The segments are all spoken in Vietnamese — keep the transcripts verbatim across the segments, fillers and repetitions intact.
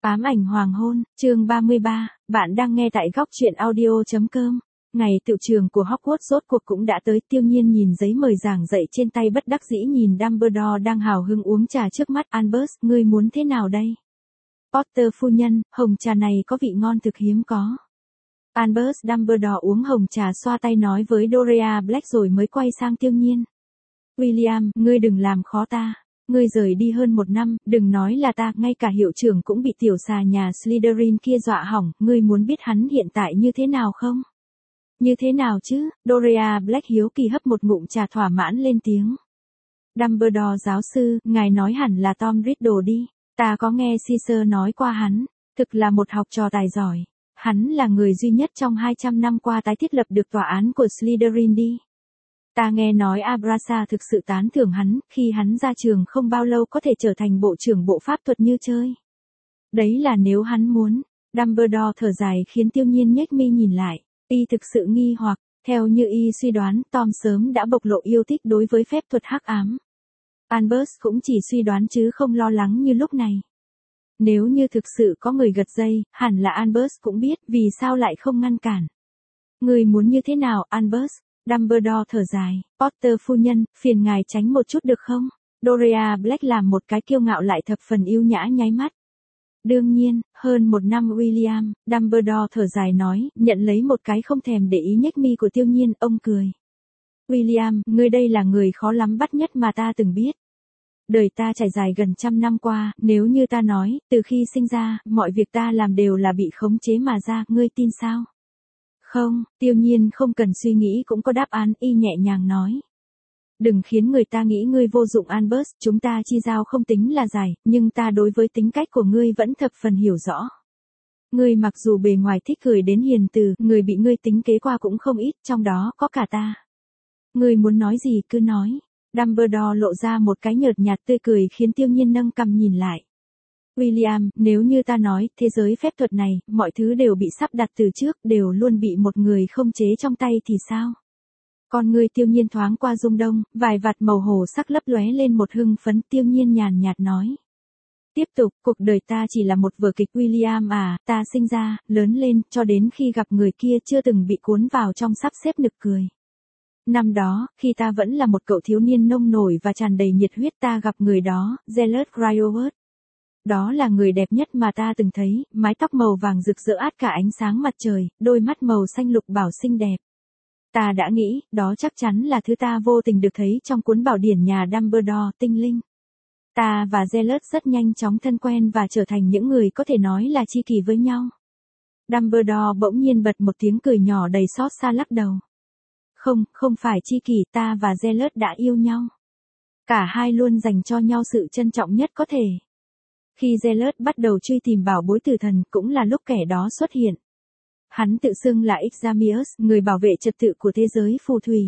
Ám ảnh hoàng hôn, chương ba mươi ba, bạn đang nghe tại góc truyện audio.com. Ngày tựu trường của Hogwarts rốt cuộc cũng đã tới. Tiêu Nhiên nhìn giấy mời giảng dạy trên tay bất đắc dĩ nhìn Dumbledore đang hào hứng uống trà trước mắt. Albus, ngươi muốn thế nào đây? Potter phu nhân, hồng trà này có vị ngon thực hiếm có. Albus Dumbledore uống hồng trà xoa tay nói với Doria Black rồi mới quay sang Tiêu Nhiên. William, ngươi đừng làm khó ta. Ngươi rời đi hơn một năm, đừng nói là ta, ngay cả hiệu trưởng cũng bị tiểu xà nhà Slytherin kia dọa hỏng, ngươi muốn biết hắn hiện tại như thế nào không? Như thế nào chứ? Doria Black hiếu kỳ hấp một ngụm trà thỏa mãn lên tiếng. Dumbledore giáo sư, ngài nói hẳn là Tom Riddle đi, ta có nghe Caesar nói qua hắn, thực là một học trò tài giỏi, hắn là người duy nhất trong hai trăm năm qua tái thiết lập được tòa án của Slytherin đi. Ta nghe nói Abrasa thực sự tán thưởng hắn, khi hắn ra trường không bao lâu có thể trở thành bộ trưởng bộ pháp thuật như chơi. Đấy là nếu hắn muốn. Dumbledore thở dài khiến Tiêu Nhiên nhếch mi nhìn lại. Y thực sự nghi hoặc, theo như y suy đoán, Tom sớm đã bộc lộ yêu thích đối với phép thuật hắc ám. Albus cũng chỉ suy đoán chứ không lo lắng như lúc này. Nếu như thực sự có người gật dây, hẳn là Albus cũng biết, vì sao lại không ngăn cản. Người muốn như thế nào, Albus? Dumbledore thở dài, Potter phu nhân, phiền ngài tránh một chút được không? Doria Black làm một cái kiêu ngạo lại thập phần yêu nhã nháy mắt. Đương nhiên, hơn một năm William, Dumbledore thở dài nói, nhận lấy một cái không thèm để ý nhếch mi của Tiêu Nhiên, ông cười. William, ngươi đây là người khó lắm bắt nhất mà ta từng biết. Đời ta trải dài gần trăm năm qua, nếu như ta nói, từ khi sinh ra, mọi việc ta làm đều là bị khống chế mà ra, ngươi tin sao? Không, Tiêu Nhiên không cần suy nghĩ cũng có đáp án, y nhẹ nhàng nói. Đừng khiến người ta nghĩ ngươi vô dụng Albus, chúng ta chi giao không tính là dài, nhưng ta đối với tính cách của ngươi vẫn thập phần hiểu rõ. Ngươi mặc dù bề ngoài thích cười đến hiền từ, người bị ngươi tính kế qua cũng không ít, trong đó có cả ta. Ngươi muốn nói gì cứ nói. Dumbledore lộ ra một cái nhợt nhạt tươi cười khiến Tiêu Nhiên nâng cằm nhìn lại. William, nếu như ta nói, thế giới phép thuật này, mọi thứ đều bị sắp đặt từ trước, đều luôn bị một người không chế trong tay thì sao? Con người Tiêu Nhiên thoáng qua rung đông, vài vạt màu hồ sắc lấp lóe lên một hưng phấn. Tiêu Nhiên nhàn nhạt nói. Tiếp tục, cuộc đời ta chỉ là một vở kịch William à, ta sinh ra, lớn lên, cho đến khi gặp người kia chưa từng bị cuốn vào trong sắp xếp nực cười. Năm đó, khi ta vẫn là một cậu thiếu niên nông nổi và tràn đầy nhiệt huyết ta gặp người đó, Gellert Grindelwald. Đó là người đẹp nhất mà ta từng thấy, mái tóc màu vàng rực rỡ át cả ánh sáng mặt trời, đôi mắt màu xanh lục bảo xinh đẹp. Ta đã nghĩ, đó chắc chắn là thứ ta vô tình được thấy trong cuốn bảo điển nhà Dumbledore, tinh linh. Ta và Gellert rất nhanh chóng thân quen và trở thành những người có thể nói là tri kỷ với nhau. Dumbledore bỗng nhiên bật một tiếng cười nhỏ đầy xót xa lắc đầu. Không, không phải tri kỷ, ta và Gellert đã yêu nhau. Cả hai luôn dành cho nhau sự trân trọng nhất có thể. Khi Gellert bắt đầu truy tìm bảo bối tử thần, cũng là lúc kẻ đó xuất hiện. Hắn tự xưng là Examius, người bảo vệ trật tự của thế giới phù thủy.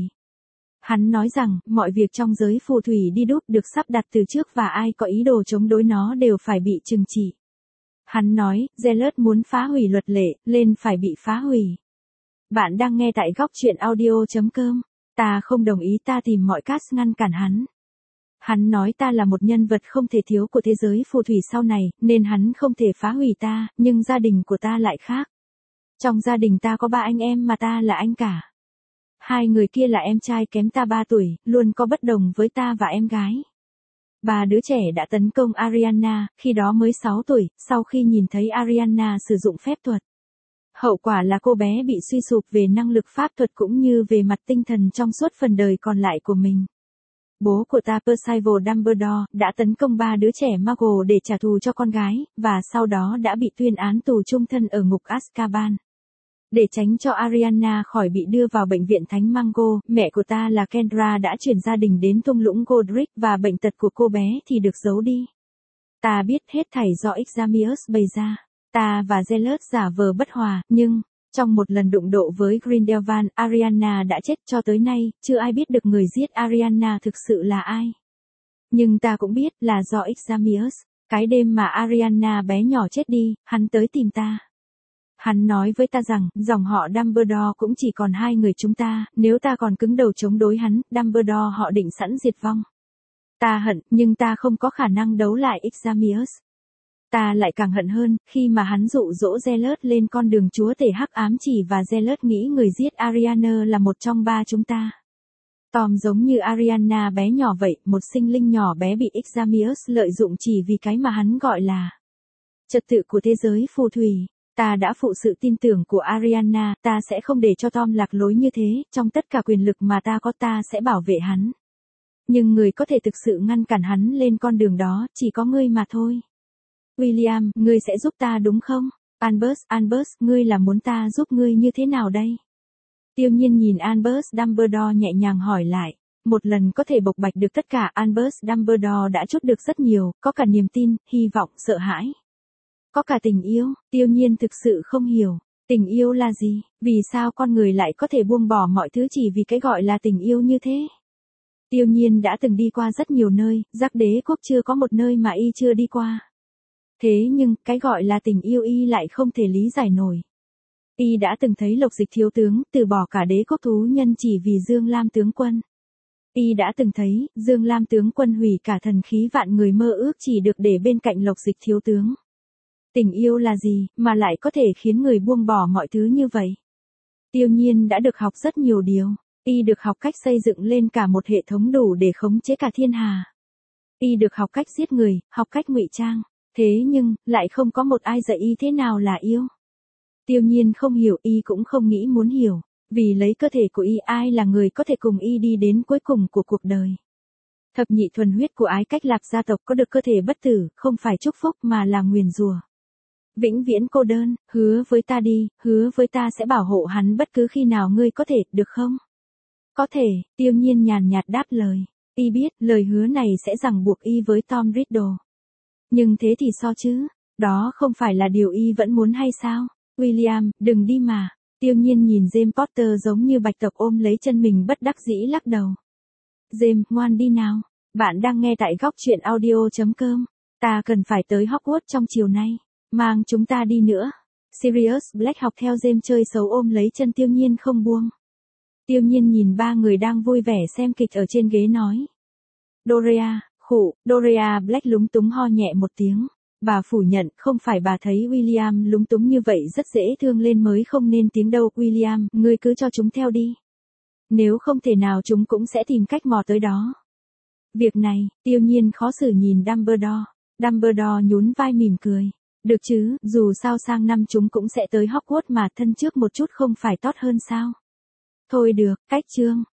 Hắn nói rằng, mọi việc trong giới phù thủy đi đúp được sắp đặt từ trước và ai có ý đồ chống đối nó đều phải bị trừng trị. Hắn nói, Gellert muốn phá hủy luật lệ, lên phải bị phá hủy. Bạn đang nghe tại góc truyện audio.com. Ta không đồng ý, ta tìm mọi cách ngăn cản hắn. Hắn nói ta là một nhân vật không thể thiếu của thế giới phù thủy sau này, nên hắn không thể phá hủy ta, nhưng gia đình của ta lại khác. Trong gia đình ta có ba anh em mà ta là anh cả. Hai người kia là em trai kém ta ba tuổi, luôn có bất đồng với ta và em gái. Ba đứa trẻ đã tấn công Ariana, khi đó mới sáu tuổi, sau khi nhìn thấy Ariana sử dụng phép thuật. Hậu quả là cô bé bị suy sụp về năng lực pháp thuật cũng như về mặt tinh thần trong suốt phần đời còn lại của mình. Bố của ta Percival Dumbledore đã tấn công ba đứa trẻ Muggle để trả thù cho con gái, và sau đó đã bị tuyên án tù chung thân ở ngục Azkaban. Để tránh cho Ariana khỏi bị đưa vào bệnh viện Thánh Mango, mẹ của ta là Kendra đã chuyển gia đình đến thung lũng Godric và bệnh tật của cô bé thì được giấu đi. Ta biết hết thảy do Examius bày ra. Ta và Gellert giả vờ bất hòa, nhưng, trong một lần đụng độ với Grindelwald, Ariana đã chết. Cho tới nay, chưa ai biết được người giết Ariana thực sự là ai. Nhưng ta cũng biết là do Examius. Cái đêm mà Ariana bé nhỏ chết đi, hắn tới tìm ta. Hắn nói với ta rằng, dòng họ Dumbledore cũng chỉ còn hai người chúng ta, nếu ta còn cứng đầu chống đối hắn, Dumbledore họ định sẵn diệt vong. Ta hận, nhưng ta không có khả năng đấu lại Examius. Ta lại càng hận hơn, khi mà hắn dụ dỗ Zealot lên con đường chúa tể hắc ám chỉ và Zealot nghĩ người giết Ariana là một trong ba chúng ta. Tom giống như Ariana bé nhỏ vậy, một sinh linh nhỏ bé bị Examius lợi dụng chỉ vì cái mà hắn gọi là trật tự của thế giới phù thủy. Ta đã phụ sự tin tưởng của Ariana, ta sẽ không để cho Tom lạc lối như thế, trong tất cả quyền lực mà ta có ta sẽ bảo vệ hắn. Nhưng người có thể thực sự ngăn cản hắn lên con đường đó, chỉ có ngươi mà thôi. William, ngươi sẽ giúp ta đúng không? Albus, Albus, ngươi là muốn ta giúp ngươi như thế nào đây? Tiêu Nhiên nhìn Albus Dumbledore nhẹ nhàng hỏi lại. Một lần có thể bộc bạch được tất cả, Albus Dumbledore đã chút được rất nhiều, có cả niềm tin, hy vọng, sợ hãi. Có cả tình yêu, Tiêu Nhiên thực sự không hiểu. Tình yêu là gì? Vì sao con người lại có thể buông bỏ mọi thứ chỉ vì cái gọi là tình yêu như thế? Tiêu Nhiên đã từng đi qua rất nhiều nơi, Giác Đế quốc chưa có một nơi mà y chưa đi qua. Thế nhưng, cái gọi là tình yêu y lại không thể lý giải nổi. Y đã từng thấy Lộc Dịch thiếu tướng, từ bỏ cả đế quốc thú nhân chỉ vì Dương Lam tướng quân. Y đã từng thấy, Dương Lam tướng quân hủy cả thần khí vạn người mơ ước chỉ được để bên cạnh Lộc Dịch thiếu tướng. Tình yêu là gì, mà lại có thể khiến người buông bỏ mọi thứ như vậy? Tiêu Nhiên đã được học rất nhiều điều. Y được học cách xây dựng lên cả một hệ thống đủ để khống chế cả thiên hà. Y được học cách giết người, học cách ngụy trang. Thế nhưng, lại không có một ai dạy y thế nào là yêu. Tiêu Nhiên không hiểu, y cũng không nghĩ muốn hiểu. Vì lấy cơ thể của y, ai là người có thể cùng y đi đến cuối cùng của cuộc đời. Thập nhị thuần huyết của Ái Cách Lạc gia tộc có được cơ thể bất tử, không phải chúc phúc mà là nguyền rủa. Vĩnh viễn cô đơn, hứa với ta đi, hứa với ta sẽ bảo hộ hắn bất cứ khi nào ngươi có thể, được không? Có thể, Tiêu Nhiên nhàn nhạt đáp lời. Y biết, lời hứa này sẽ ràng buộc y với Tom Riddle. Nhưng thế thì so chứ, đó không phải là điều y vẫn muốn hay sao? William, đừng đi mà. Tiêu Nhiên nhìn James Potter giống như bạch tuộc ôm lấy chân mình bất đắc dĩ lắc đầu. James, ngoan đi nào. Bạn đang nghe tại góc truyện audio chấm com. Ta cần phải tới Hogwarts trong chiều nay. Mang chúng ta đi nữa. Sirius Black học theo James chơi xấu ôm lấy chân Tiêu Nhiên không buông. Tiêu Nhiên nhìn ba người đang vui vẻ xem kịch ở trên ghế nói. Dorea, khụ, Dorea Black lúng túng ho nhẹ một tiếng. Bà phủ nhận, không phải bà thấy William lúng túng như vậy rất dễ thương lên mới không nên tiếng đâu. William, ngươi cứ cho chúng theo đi. Nếu không thể nào chúng cũng sẽ tìm cách mò tới đó. Việc này, Tiêu Nhiên khó xử nhìn Dumbledore. Dumbledore nhún vai mỉm cười. Được chứ, dù sao sang năm chúng cũng sẽ tới Hogwarts mà, thân trước một chút không phải tốt hơn sao? Thôi được, cách chương.